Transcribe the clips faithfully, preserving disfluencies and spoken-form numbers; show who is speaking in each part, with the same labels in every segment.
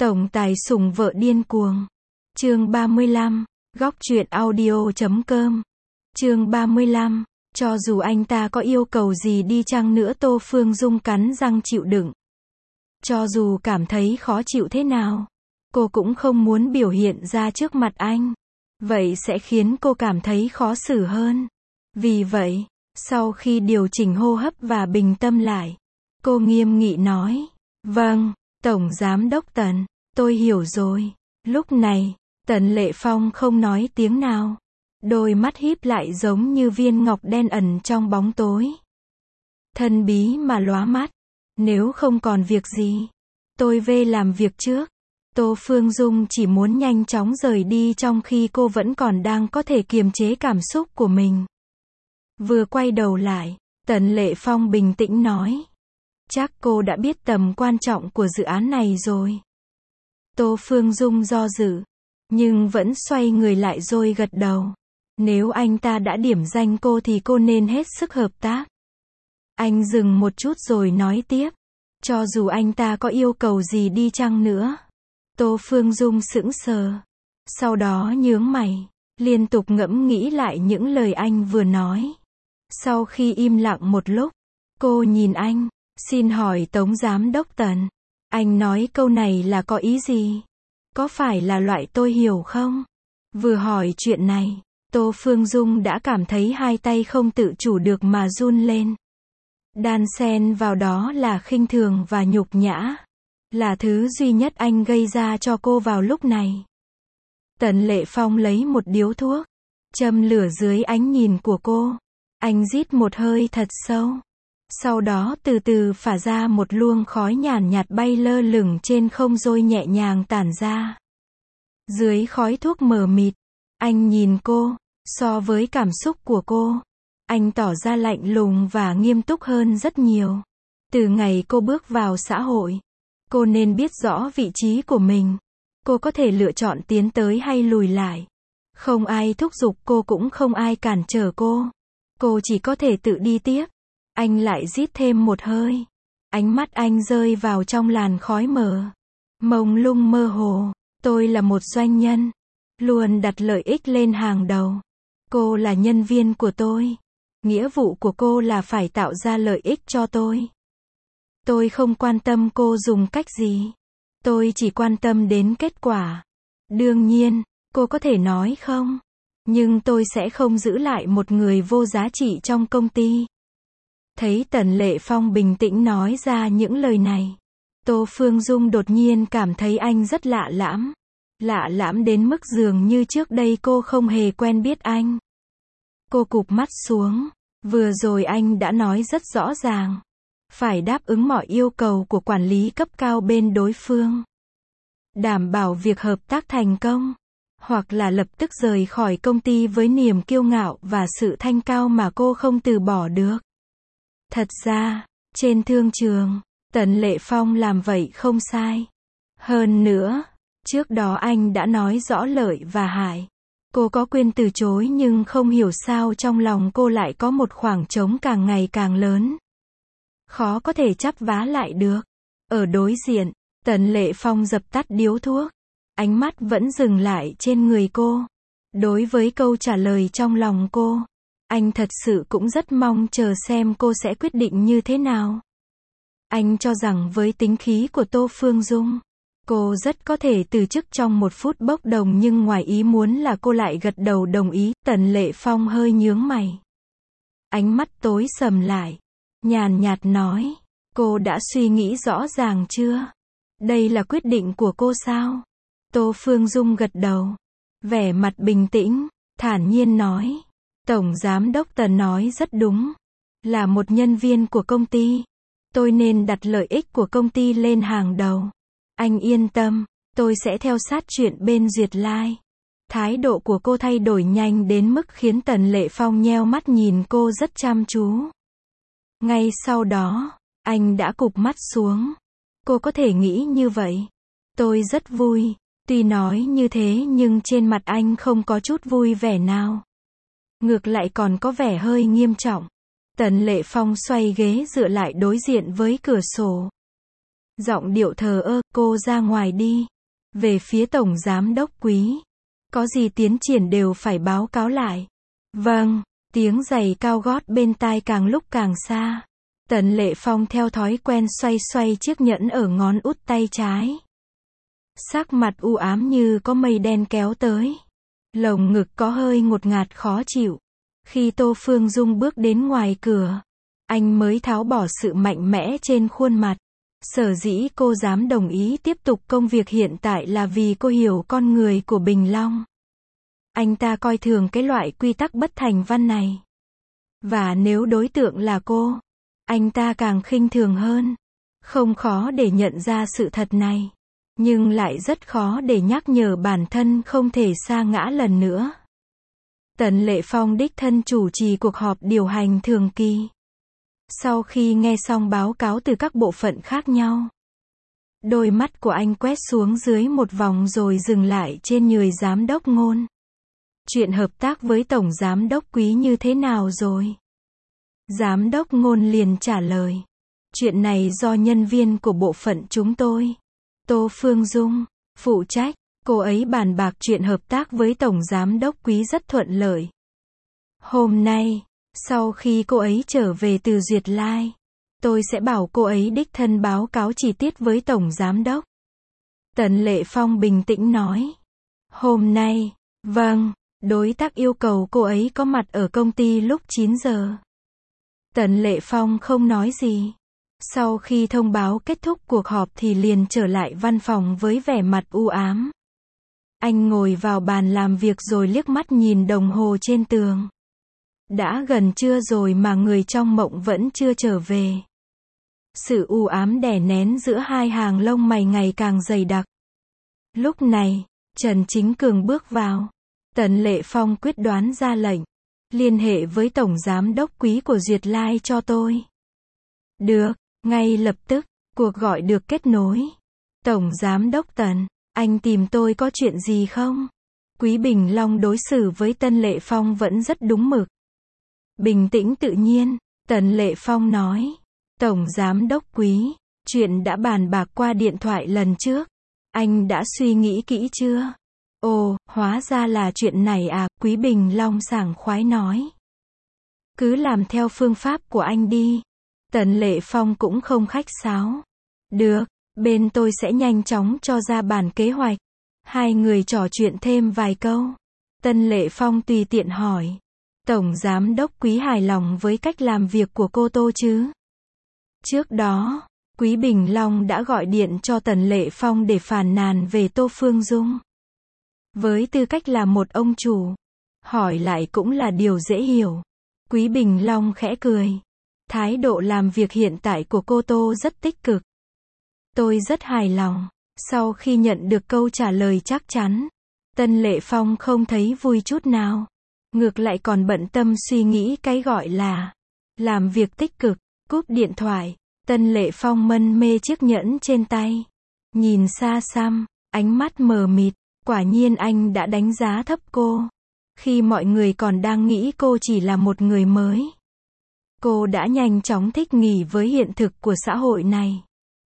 Speaker 1: Tổng tài sủng vợ điên cuồng. Chương ba mươi lăm, góc truyện audio chấm com. Chương ba mươi lăm, cho dù anh ta có yêu cầu gì đi chăng nữa Tô Phương Dung cắn răng chịu đựng. Cho dù cảm thấy khó chịu thế nào, cô cũng không muốn biểu hiện ra trước mặt anh. Vậy sẽ khiến cô cảm thấy khó xử hơn. Vì vậy, sau khi điều chỉnh hô hấp và bình tâm lại, cô nghiêm nghị nói, vâng, Tổng Giám đốc Tần, tôi hiểu rồi. Lúc này, Tần Lệ Phong không nói tiếng nào. Đôi mắt híp lại giống như viên ngọc đen ẩn trong bóng tối. Thần bí mà lóa mắt. Nếu không còn việc gì, tôi về làm việc trước. Tô Phương Dung chỉ muốn nhanh chóng rời đi trong khi cô vẫn còn đang có thể kiềm chế cảm xúc của mình. Vừa quay đầu lại, Tần Lệ Phong bình tĩnh nói. Chắc cô đã biết tầm quan trọng của dự án này rồi. Tô Phương Dung do dự, nhưng vẫn xoay người lại rồi gật đầu. Nếu anh ta đã điểm danh cô thì cô nên hết sức hợp tác. Anh dừng một chút rồi nói tiếp. Cho dù anh ta có yêu cầu gì đi chăng nữa. Tô Phương Dung sững sờ. Sau đó nhướng mày, liên tục ngẫm nghĩ lại những lời anh vừa nói. Sau khi im lặng một lúc, cô nhìn anh, xin hỏi Tống Giám đốc Tần, anh nói câu này là có ý gì? Có phải là loại tôi hiểu không? Vừa hỏi chuyện này, Tô Phương Dung đã cảm thấy hai tay không tự chủ được mà run lên. Đan xen vào đó là khinh thường và nhục nhã. Là thứ duy nhất anh gây ra cho cô vào lúc này. Tần Lệ Phong lấy một điếu thuốc, châm lửa dưới ánh nhìn của cô. Anh rít một hơi thật sâu. Sau đó từ từ phả ra một luồng khói nhàn nhạt bay lơ lửng trên không rồi nhẹ nhàng tản ra. Dưới khói thuốc mờ mịt, anh nhìn cô, so với cảm xúc của cô, anh tỏ ra lạnh lùng và nghiêm túc hơn rất nhiều. Từ ngày cô bước vào xã hội, cô nên biết rõ vị trí của mình. Cô có thể lựa chọn tiến tới hay lùi lại. Không ai thúc giục cô cũng không ai cản trở cô. Cô chỉ có thể tự đi tiếp. Anh lại rít thêm một hơi. Ánh mắt anh rơi vào trong làn khói mờ. Mông lung mơ hồ. Tôi là một doanh nhân. Luôn đặt lợi ích lên hàng đầu. Cô là nhân viên của tôi. Nghĩa vụ của cô là phải tạo ra lợi ích cho tôi. Tôi không quan tâm cô dùng cách gì. Tôi chỉ quan tâm đến kết quả. Đương nhiên, cô có thể nói không. Nhưng tôi sẽ không giữ lại một người vô giá trị trong công ty. Thấy Tần Lệ Phong bình tĩnh nói ra những lời này. Tô Phương Dung đột nhiên cảm thấy anh rất lạ lẫm. Lạ lẫm đến mức dường như trước đây cô không hề quen biết anh. Cô cụp mắt xuống. Vừa rồi anh đã nói rất rõ ràng. Phải đáp ứng mọi yêu cầu của quản lý cấp cao bên đối phương. Đảm bảo việc hợp tác thành công. Hoặc là lập tức rời khỏi công ty với niềm kiêu ngạo và sự thanh cao mà cô không từ bỏ được. Thật ra, trên thương trường, Tần Lệ Phong làm vậy không sai. Hơn nữa, trước đó anh đã nói rõ lợi và hại. Cô có quyền từ chối nhưng không hiểu sao trong lòng cô lại có một khoảng trống càng ngày càng lớn. Khó có thể chắp vá lại được. Ở đối diện, Tần Lệ Phong dập tắt điếu thuốc. Ánh mắt vẫn dừng lại trên người cô. Đối với câu trả lời trong lòng cô, anh thật sự cũng rất mong chờ xem cô sẽ quyết định như thế nào. Anh cho rằng với tính khí của Tô Phương Dung, cô rất có thể từ chức trong một phút bốc đồng nhưng ngoài ý muốn là cô lại gật đầu đồng ý. Tần Lệ Phong hơi nhướng mày. Ánh mắt tối sầm lại. Nhàn nhạt nói, cô đã suy nghĩ rõ ràng chưa? Đây là quyết định của cô sao? Tô Phương Dung gật đầu. Vẻ mặt bình tĩnh, thản nhiên nói. Tổng Giám đốc Tần nói rất đúng. Là một nhân viên của công ty. Tôi nên đặt lợi ích của công ty lên hàng đầu. Anh yên tâm, tôi sẽ theo sát chuyện bên Duyệt Lai. Thái độ của cô thay đổi nhanh đến mức khiến Tần Lệ Phong nheo mắt nhìn cô rất chăm chú. Ngay sau đó, anh đã cụp mắt xuống. Cô có thể nghĩ như vậy. Tôi rất vui. Tuy nói như thế nhưng trên mặt anh không có chút vui vẻ nào. Ngược lại còn có vẻ hơi nghiêm trọng. Tần Lệ Phong xoay ghế dựa lại đối diện với cửa sổ. Giọng điệu thờ ơ, cô ra ngoài đi. Về phía tổng giám đốc Quý. Có gì tiến triển đều phải báo cáo lại. Vâng, tiếng giày cao gót bên tai càng lúc càng xa. Tần Lệ Phong theo thói quen xoay xoay chiếc nhẫn ở ngón út tay trái. Sắc mặt u ám như có mây đen kéo tới. Lồng ngực có hơi ngột ngạt khó chịu. Khi Tô Phương Dung bước đến ngoài cửa, anh mới tháo bỏ sự mạnh mẽ trên khuôn mặt. Sở dĩ cô dám đồng ý tiếp tục công việc hiện tại là vì cô hiểu con người của Bình Long. Anh ta coi thường cái loại quy tắc bất thành văn này. Và nếu đối tượng là cô, anh ta càng khinh thường hơn. Không khó để nhận ra sự thật này, nhưng lại rất khó để nhắc nhở bản thân không thể sa ngã lần nữa. Tần Lệ Phong đích thân chủ trì cuộc họp điều hành thường kỳ. Sau khi nghe xong báo cáo từ các bộ phận khác nhau, đôi mắt của anh quét xuống dưới một vòng rồi dừng lại trên người giám đốc Ngôn. Chuyện hợp tác với tổng giám đốc Quý như thế nào rồi? Giám đốc Ngôn liền trả lời. Chuyện này do nhân viên của bộ phận chúng tôi, Tô Phương Dung, phụ trách. Cô ấy bàn bạc chuyện hợp tác với tổng giám đốc Quý rất thuận lợi. Hôm nay, sau khi cô ấy trở về từ Duyệt Lai, tôi sẽ bảo cô ấy đích thân báo cáo chi tiết với tổng giám đốc. Tần Lệ Phong bình tĩnh nói. Hôm nay, vâng, đối tác yêu cầu cô ấy có mặt ở công ty lúc chín giờ. Tần Lệ Phong không nói gì. Sau khi thông báo kết thúc cuộc họp thì liền trở lại văn phòng với vẻ mặt u ám. Anh ngồi vào bàn làm việc rồi liếc mắt nhìn đồng hồ trên tường. Đã gần trưa rồi mà người trong mộng vẫn chưa trở về. Sự u ám đè nén giữa hai hàng lông mày ngày càng dày đặc. Lúc này, Trần Chính Cường bước vào. Tần Lệ Phong quyết đoán ra lệnh. Liên hệ với tổng giám đốc Quý của Duyệt Lai cho tôi. Được, ngay lập tức, cuộc gọi được kết nối. Tổng giám đốc Tần, anh tìm tôi có chuyện gì không? Quý Bình Long đối xử với Tần Lệ Phong vẫn rất đúng mực. Bình tĩnh tự nhiên, Tần Lệ Phong nói. Tổng giám đốc Quý, chuyện đã bàn bạc qua điện thoại lần trước. Anh đã suy nghĩ kỹ chưa? Ồ, hóa ra là chuyện này à, Quý Bình Long sảng khoái nói. Cứ làm theo phương pháp của anh đi. Tần Lệ Phong cũng không khách sáo. Được, bên tôi sẽ nhanh chóng cho ra bản kế hoạch. Hai người trò chuyện thêm vài câu. Tần Lệ Phong tùy tiện hỏi. Tổng giám đốc Quý hài lòng với cách làm việc của cô Tô chứ? Trước đó, Quý Bình Long đã gọi điện cho Tần Lệ Phong để phàn nàn về Tô Phương Dung. Với tư cách là một ông chủ, hỏi lại cũng là điều dễ hiểu. Quý Bình Long khẽ cười. Thái độ làm việc hiện tại của cô Tô rất tích cực. Tôi rất hài lòng. Sau khi nhận được câu trả lời chắc chắn, Tần Lệ Phong không thấy vui chút nào. Ngược lại còn bận tâm suy nghĩ cái gọi là làm việc tích cực. Cúp điện thoại, Tần Lệ Phong mân mê chiếc nhẫn trên tay. Nhìn xa xăm, ánh mắt mờ mịt. Quả nhiên anh đã đánh giá thấp cô. Khi mọi người còn đang nghĩ cô chỉ là một người mới, cô đã nhanh chóng thích nghi với hiện thực của xã hội này.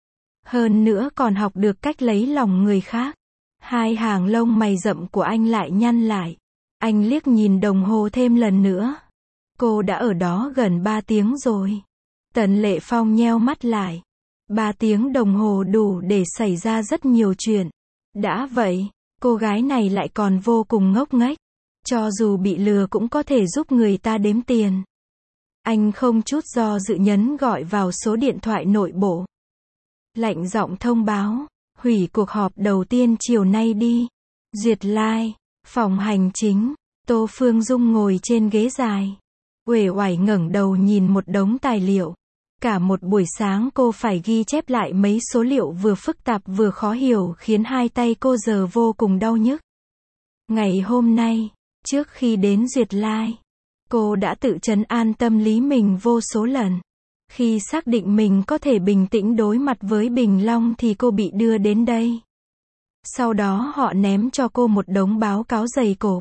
Speaker 1: Hơn nữa còn học được cách lấy lòng người khác. Hai hàng lông mày rậm của anh lại nhăn lại. Anh liếc nhìn đồng hồ thêm lần nữa. Cô đã ở đó gần ba tiếng rồi. Tần Lệ Phong nheo mắt lại. Ba tiếng đồng hồ đủ để xảy ra rất nhiều chuyện. Đã vậy, cô gái này lại còn vô cùng ngốc nghếch. Cho dù bị lừa cũng có thể giúp người ta đếm tiền. Anh không chút do dự nhấn gọi vào số điện thoại nội bộ. Lạnh giọng thông báo, hủy cuộc họp đầu tiên chiều nay đi. Duyệt Lai, phòng hành chính, Tô Phương Dung ngồi trên ghế dài. Uể oải ngẩng đầu nhìn một đống tài liệu. Cả một buổi sáng cô phải ghi chép lại mấy số liệu vừa phức tạp vừa khó hiểu khiến hai tay cô giờ vô cùng đau nhức. Ngày hôm nay, trước khi đến Duyệt Lai, cô đã tự trấn an tâm lý mình vô số lần. Khi xác định mình có thể bình tĩnh đối mặt với Bình Long thì cô bị đưa đến đây. Sau đó họ ném cho cô một đống báo cáo dày cộp.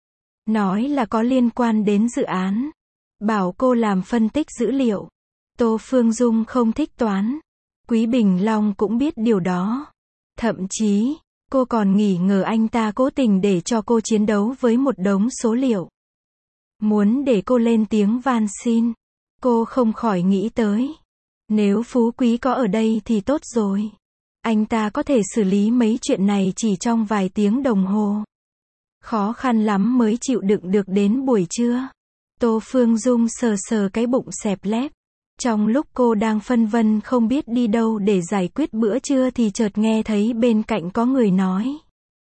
Speaker 1: Nói là có liên quan đến dự án. Bảo cô làm phân tích dữ liệu. Tô Phương Dung không thích toán. Quý Bình Long cũng biết điều đó. Thậm chí, cô còn nghi ngờ anh ta cố tình để cho cô chiến đấu với một đống số liệu. Muốn để cô lên tiếng van xin. Cô không khỏi nghĩ tới. Nếu Phú Quý có ở đây thì tốt rồi. Anh ta có thể xử lý mấy chuyện này chỉ trong vài tiếng đồng hồ. Khó khăn lắm mới chịu đựng được đến buổi trưa. Tô Phương Dung sờ sờ cái bụng xẹp lép. Trong lúc cô đang phân vân không biết đi đâu để giải quyết bữa trưa thì chợt nghe thấy bên cạnh có người nói.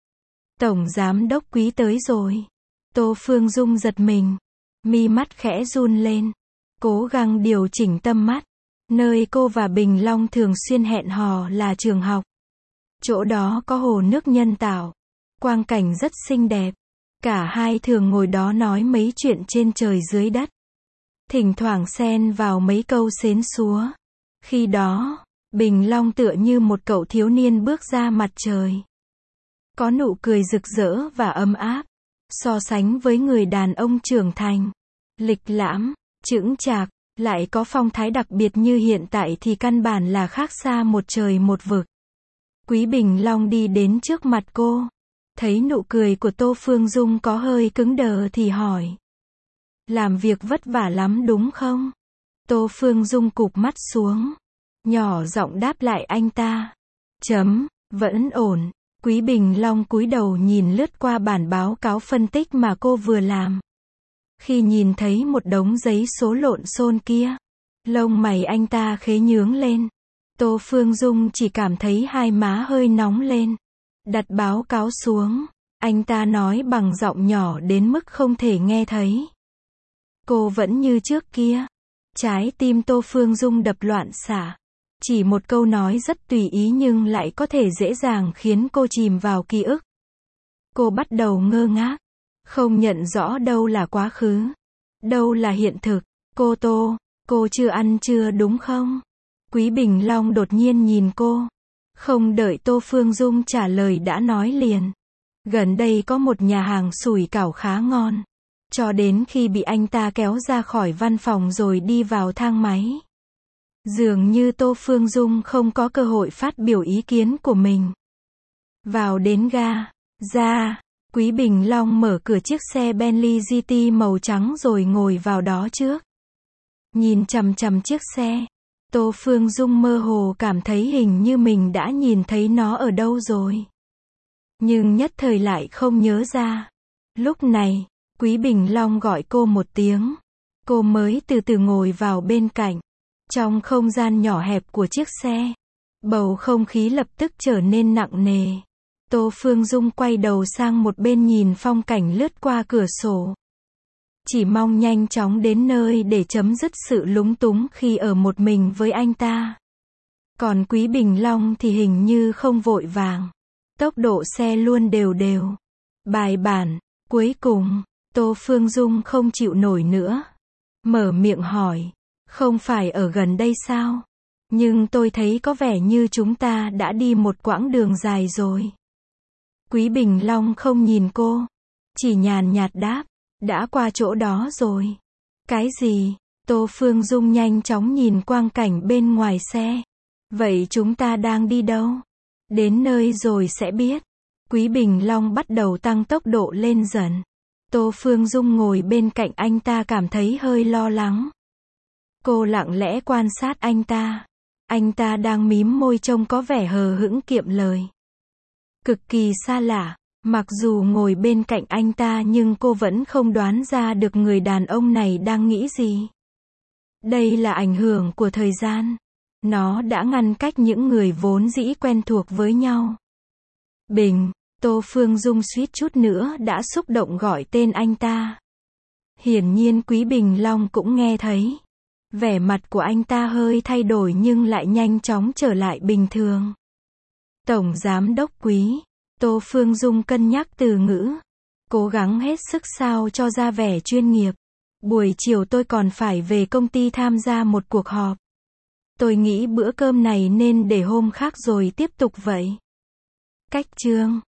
Speaker 1: Tổng Giám đốc Quý tới rồi. Tô Phương Dung giật mình. Mi mắt khẽ run lên. Cố gắng điều chỉnh tâm mắt. Nơi cô và Bình Long thường xuyên hẹn hò là trường học. Chỗ đó có hồ nước nhân tạo. Quang cảnh rất xinh đẹp. Cả hai thường ngồi đó nói mấy chuyện trên trời dưới đất. Thỉnh thoảng xen vào mấy câu xến xúa. Khi đó, Bình Long tựa như một cậu thiếu niên bước ra mặt trời. Có nụ cười rực rỡ và ấm áp. So sánh với người đàn ông trưởng thành, lịch lãm, chững chạc, lại có phong thái đặc biệt như hiện tại thì căn bản là khác xa một trời một vực. Quý Bình Long đi đến trước mặt cô. Thấy nụ cười của Tô Phương Dung có hơi cứng đờ thì hỏi. Làm việc vất vả lắm đúng không? Tô Phương Dung cụp mắt xuống. Nhỏ giọng đáp lại anh ta. Chấm, vẫn ổn. Quý Bình Long cúi đầu nhìn lướt qua bản báo cáo phân tích mà cô vừa làm. Khi nhìn thấy một đống giấy số lộn xộn kia, lông mày anh ta khẽ nhướng lên. Tô Phương Dung chỉ cảm thấy hai má hơi nóng lên. Đặt báo cáo xuống, anh ta nói bằng giọng nhỏ đến mức không thể nghe thấy. Cô vẫn như trước kia. Trái tim Tô Phương Dung đập loạn xạ. Chỉ một câu nói rất tùy ý nhưng lại có thể dễ dàng khiến cô chìm vào ký ức. Cô bắt đầu ngơ ngác. Không nhận rõ đâu là quá khứ. Đâu là hiện thực. Cô Tô, cô chưa ăn trưa đúng không? Quý Bình Long đột nhiên nhìn cô. Không đợi Tô Phương Dung trả lời đã nói liền. Gần đây có một nhà hàng sủi cảo khá ngon. Cho đến khi bị anh ta kéo ra khỏi văn phòng rồi đi vào thang máy. Dường như Tô Phương Dung không có cơ hội phát biểu ý kiến của mình. Vào đến ga, ra, Quý Bình Long mở cửa chiếc xe Bentley giê tê màu trắng rồi ngồi vào đó trước. Nhìn chằm chằm chiếc xe, Tô Phương Dung mơ hồ cảm thấy hình như mình đã nhìn thấy nó ở đâu rồi. Nhưng nhất thời lại không nhớ ra. Lúc này, Quý Bình Long gọi cô một tiếng. Cô mới từ từ ngồi vào bên cạnh. Trong không gian nhỏ hẹp của chiếc xe, bầu không khí lập tức trở nên nặng nề. Tô Phương Dung quay đầu sang một bên nhìn phong cảnh lướt qua cửa sổ. Chỉ mong nhanh chóng đến nơi để chấm dứt sự lúng túng khi ở một mình với anh ta. Còn Quý Bình Long thì hình như không vội vàng. Tốc độ xe luôn đều đều. Bài bản. Cuối cùng, Tô Phương Dung không chịu nổi nữa. Mở miệng hỏi. Không phải ở gần đây sao? Nhưng tôi thấy có vẻ như chúng ta đã đi một quãng đường dài rồi. Quý Bình Long không nhìn cô. Chỉ nhàn nhạt đáp. Đã qua chỗ đó rồi. Cái gì? Tô Phương Dung nhanh chóng nhìn quang cảnh bên ngoài xe. Vậy chúng ta đang đi đâu? Đến nơi rồi sẽ biết. Quý Bình Long bắt đầu tăng tốc độ lên dần. Tô Phương Dung ngồi bên cạnh anh ta cảm thấy hơi lo lắng. Cô lặng lẽ quan sát anh ta. Anh ta đang mím môi trông có vẻ hờ hững kiệm lời. Cực kỳ xa lạ. Mặc dù ngồi bên cạnh anh ta nhưng cô vẫn không đoán ra được người đàn ông này đang nghĩ gì. Đây là ảnh hưởng của thời gian. Nó đã ngăn cách những người vốn dĩ quen thuộc với nhau. Bình, Tô Phương Dung suýt chút nữa đã xúc động gọi tên anh ta. Hiển nhiên Quý Bình Long cũng nghe thấy. Vẻ mặt của anh ta hơi thay đổi nhưng lại nhanh chóng trở lại bình thường. Tổng Giám đốc Quý. Tô Phương Dung cân nhắc từ ngữ. Cố gắng hết sức sao cho ra vẻ chuyên nghiệp. Buổi chiều tôi còn phải về công ty tham gia một cuộc họp. Tôi nghĩ bữa cơm này nên để hôm khác rồi tiếp tục vậy. Cách chương